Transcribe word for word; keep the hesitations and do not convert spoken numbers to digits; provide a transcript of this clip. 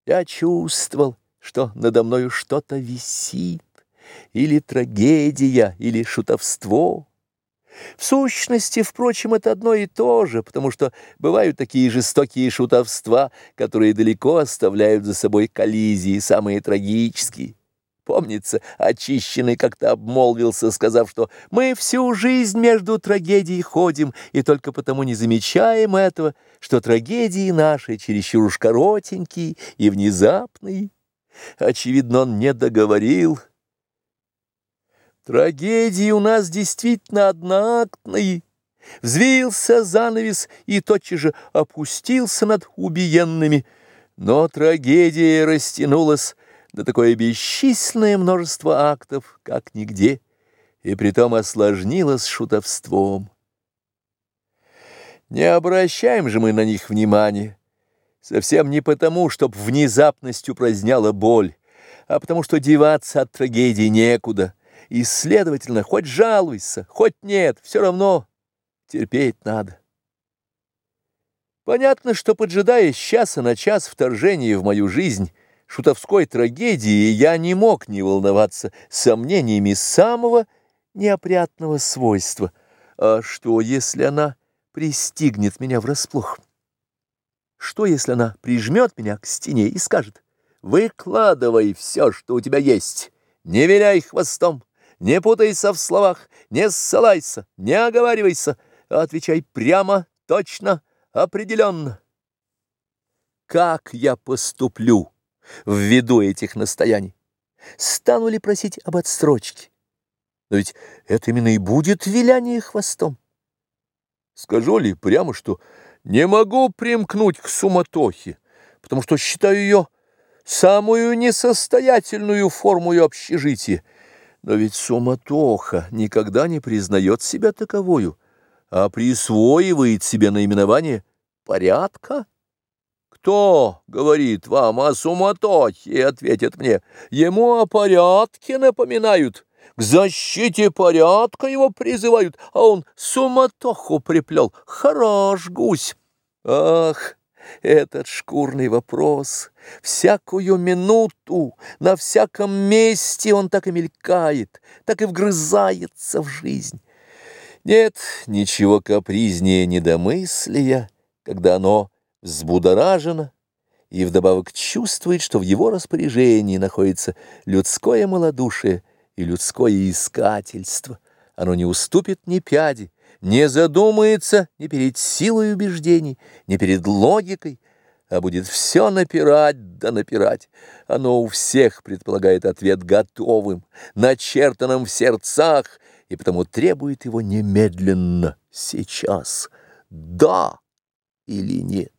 Я чувствовал, что надо мною что-то висит, или трагедия, или шутовство. В сущности, впрочем, это одно и то же, потому что бывают такие жестокие шутовства, которые далеко оставляют за собой коллизии, самые трагические. Помнится, Очищенный как-то обмолвился, сказав, что мы всю жизнь между трагедией ходим, и только потому не замечаем этого, что трагедии наши чересчур уж коротенькие и внезапные. Очевидно, он не договорил. Трагедии у нас действительно одноактные. Взвился занавес и тотчас же опустился над убиенными, но трагедия растянулась на такое бесчисленное множество актов, как нигде, и притом осложнилась шутовством. Не обращаем же мы на них внимания, совсем не потому, чтоб внезапность упраздняла боль, а потому что деваться от трагедии некуда, и, следовательно, хоть жалуйся, хоть нет, все равно терпеть надо. Понятно, что, поджидая с часа на час вторжения в мою жизнь шутовской трагедии, я не мог не волноваться сомнениями самого неопрятного свойства. А что, если она пристигнет меня врасплох? Что, если она прижмет меня к стене и скажет: «Выкладывай все, что у тебя есть, не виляй хвостом, не путайся в словах, не ссылайся, не оговаривайся, а отвечай прямо, точно, определенно». Как я поступлю ввиду этих настояний? Стану ли просить об отсрочке? Но ведь это именно и будет виляние хвостом. Скажу ли прямо, что не могу примкнуть к суматохе, потому что считаю ее самую несостоятельную форму общежития? Но ведь суматоха никогда не признает себя таковою, а присвоивает себе наименование порядка. Кто говорит вам о суматохе, ответит мне, ему о порядке напоминают, к защите порядка его призывают, а он суматоху приплел. Хорош гусь! Ах, этот шкурный вопрос! Всякую минуту, на всяком месте он так и мелькает, так и вгрызается в жизнь. Нет ничего капризнее недомыслия, когда оно взбудоражено и вдобавок чувствует, что в его распоряжении находится людское малодушие и людское искательство. Оно не уступит ни пяди, не задумается ни перед силой убеждений, ни перед логикой, а будет все напирать да напирать. Оно у всех предполагает ответ готовым, начертанным в сердцах, и потому требует его немедленно, сейчас, да или нет.